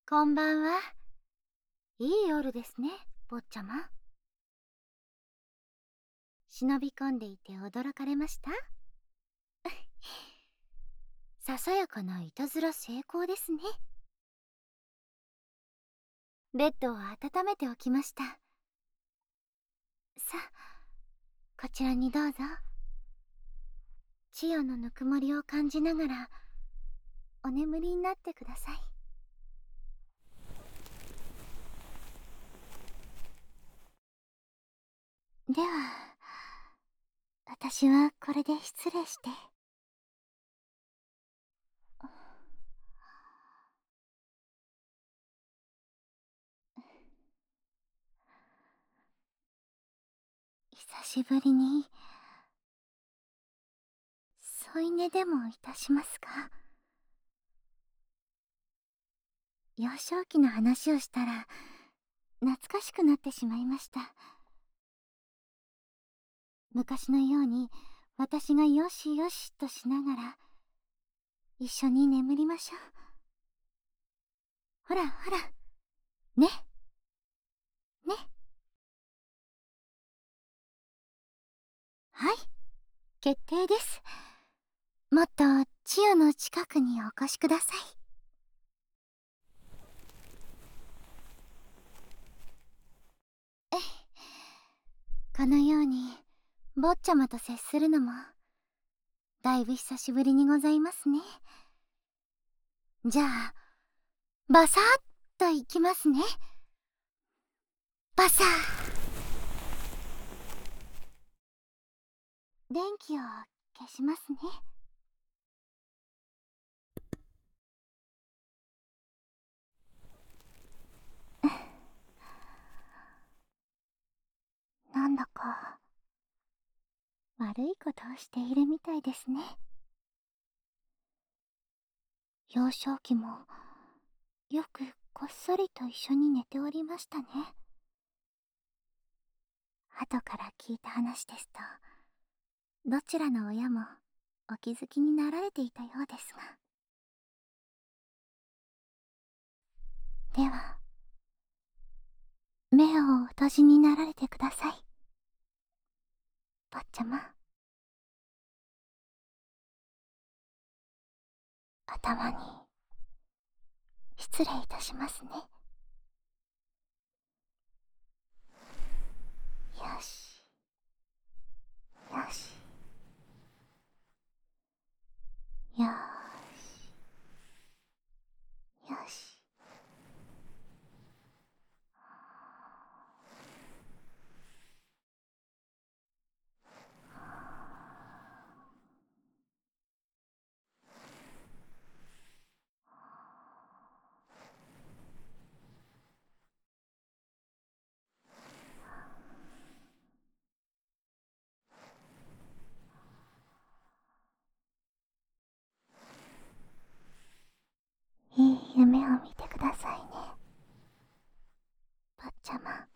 こんばんは。いい夜ですね、坊ちゃま。忍び込んでいて驚かれました？ささやかないたずら成功ですね。ベッドを温めておきました。さあ、こちらにどうぞ。千代のぬくもりを感じながらお眠りになってください。では、私はこれで失礼して。久しぶりに添い寝でもいたしますか？幼少期の話をしたら懐かしくなってしまいました。昔のように私がよしよしとしながら一緒に眠りましょう。ほらほら、ね、ね。はい、決定です。もっと千代の近くにお越しください。えい、このように坊ちゃまと接するのもだいぶ久しぶりにございますね。じゃあバサッといきますね。バサー。電気を消しますね。なんだか悪いことをしているみたいですね。幼少期もよくこっそりと一緒に寝ておりましたね。後から聞いた話ですと、どちらの親もお気づきになられていたようですが。では、目をお閉じになられてください。坊ちゃま。頭に失礼いたしますね。よし、よし、よし、よし。いい夢を見てくださいね、坊ちゃま。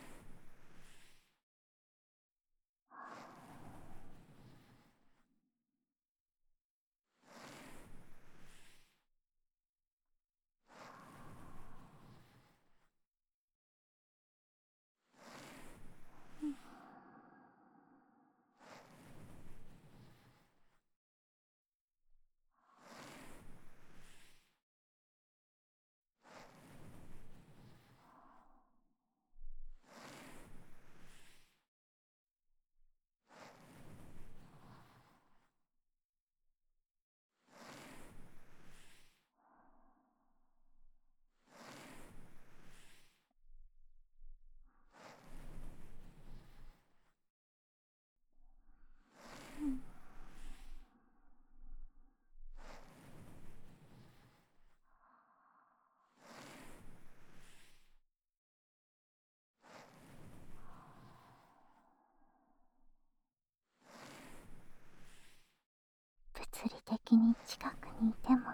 物理的に近くにいても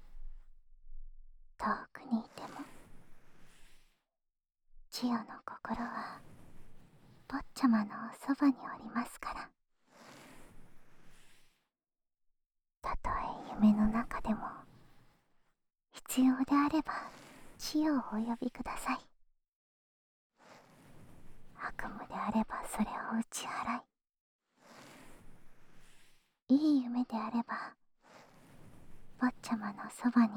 遠くにいても、千代の心は坊ちゃまのおそばにおりますから。たとえ夢の中でも必要であれば千代をお呼びください。悪夢であればそれを打ち払い、いい夢であれば坊ちゃまのそばに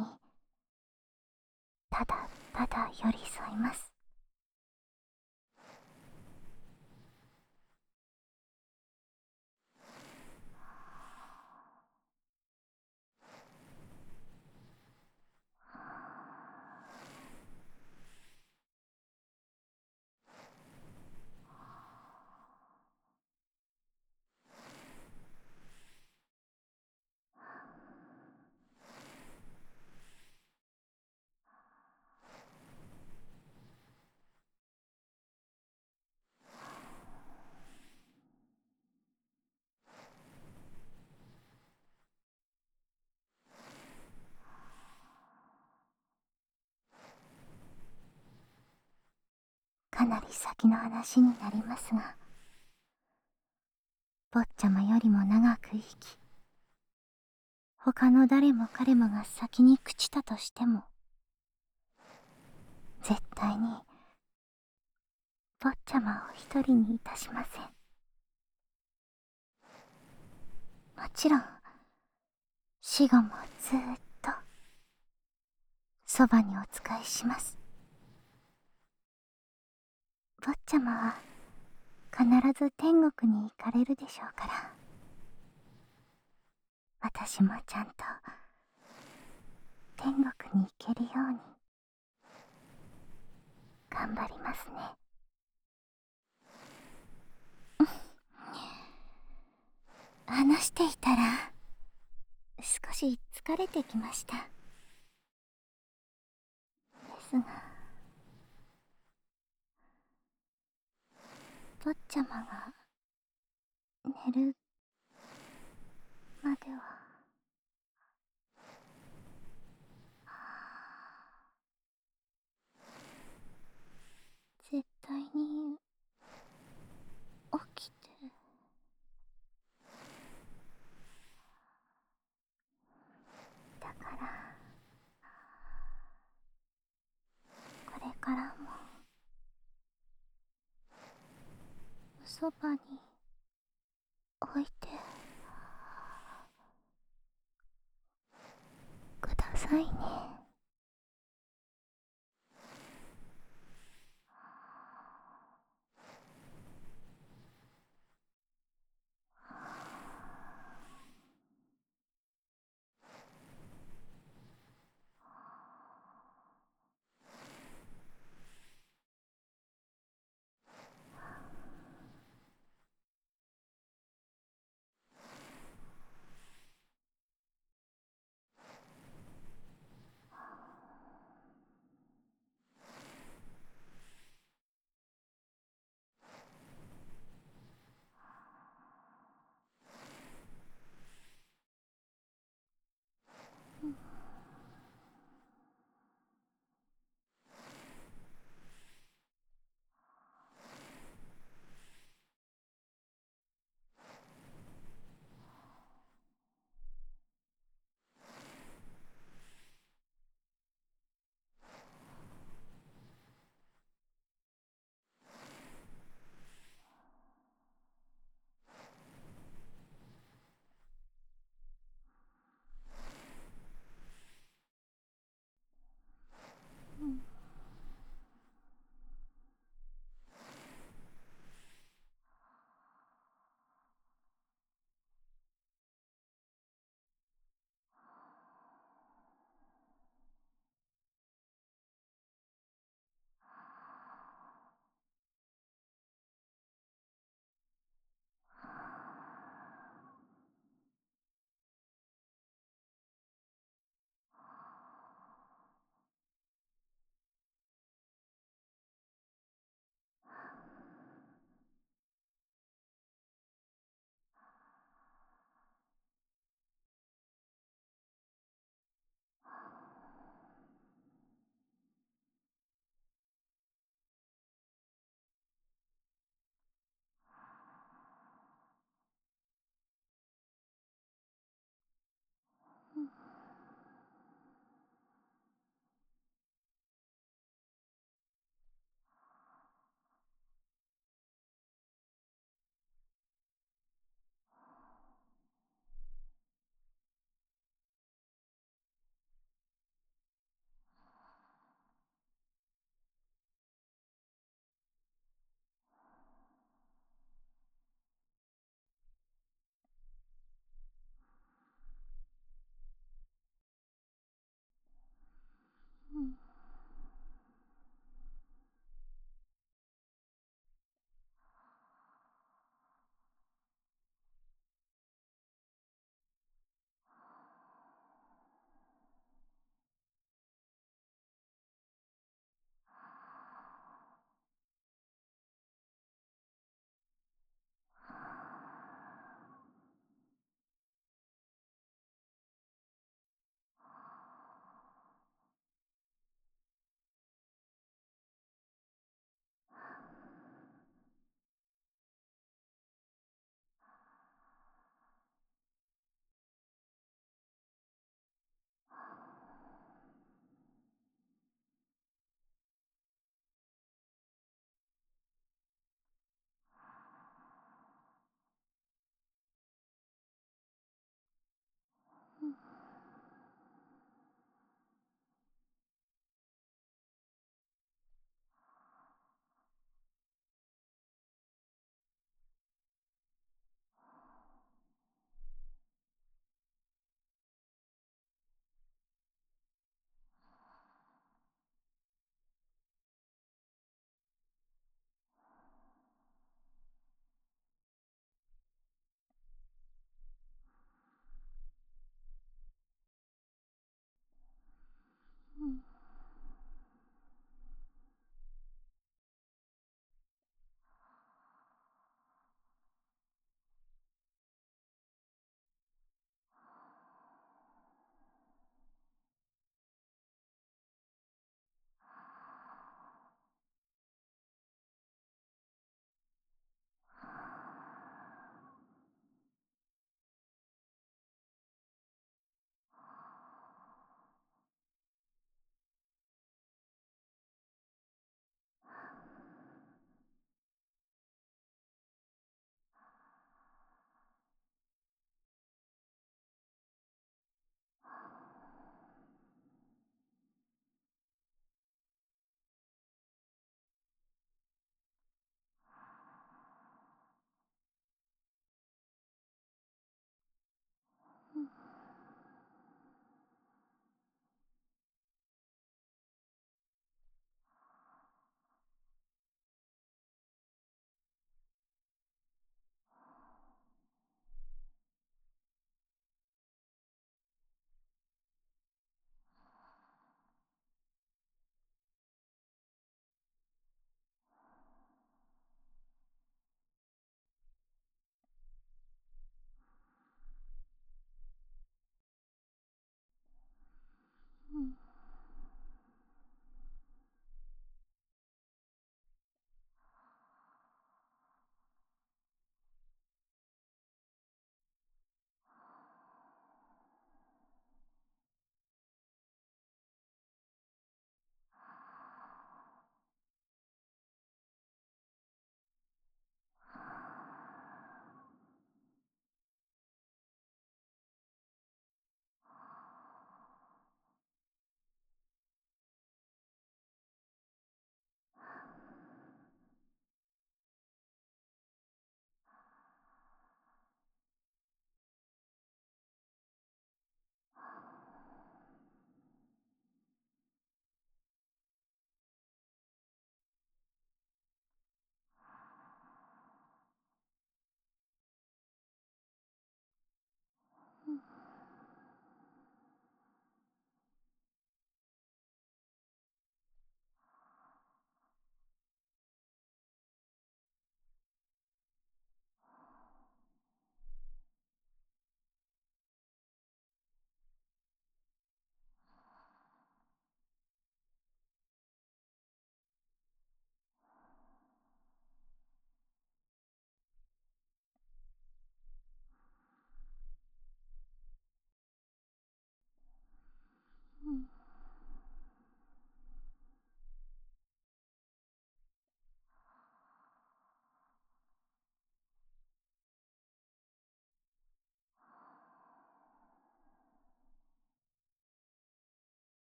ただただ寄り添います。かなり先の話になりますが、坊ちゃまよりも長く生き、他の誰も彼もが先に朽ちたとしても、絶対に坊ちゃまを一人にいたしません。もちろん死後もずーっとそばにお仕えします。坊ちゃまは必ず天国に行かれるでしょうから、私もちゃんと天国に行けるように頑張りますね。話していたら少し疲れてきました。ですが、坊ちゃまが寝るまでは、絶対に起きて、だからこれからもおそばに置いてくださいね。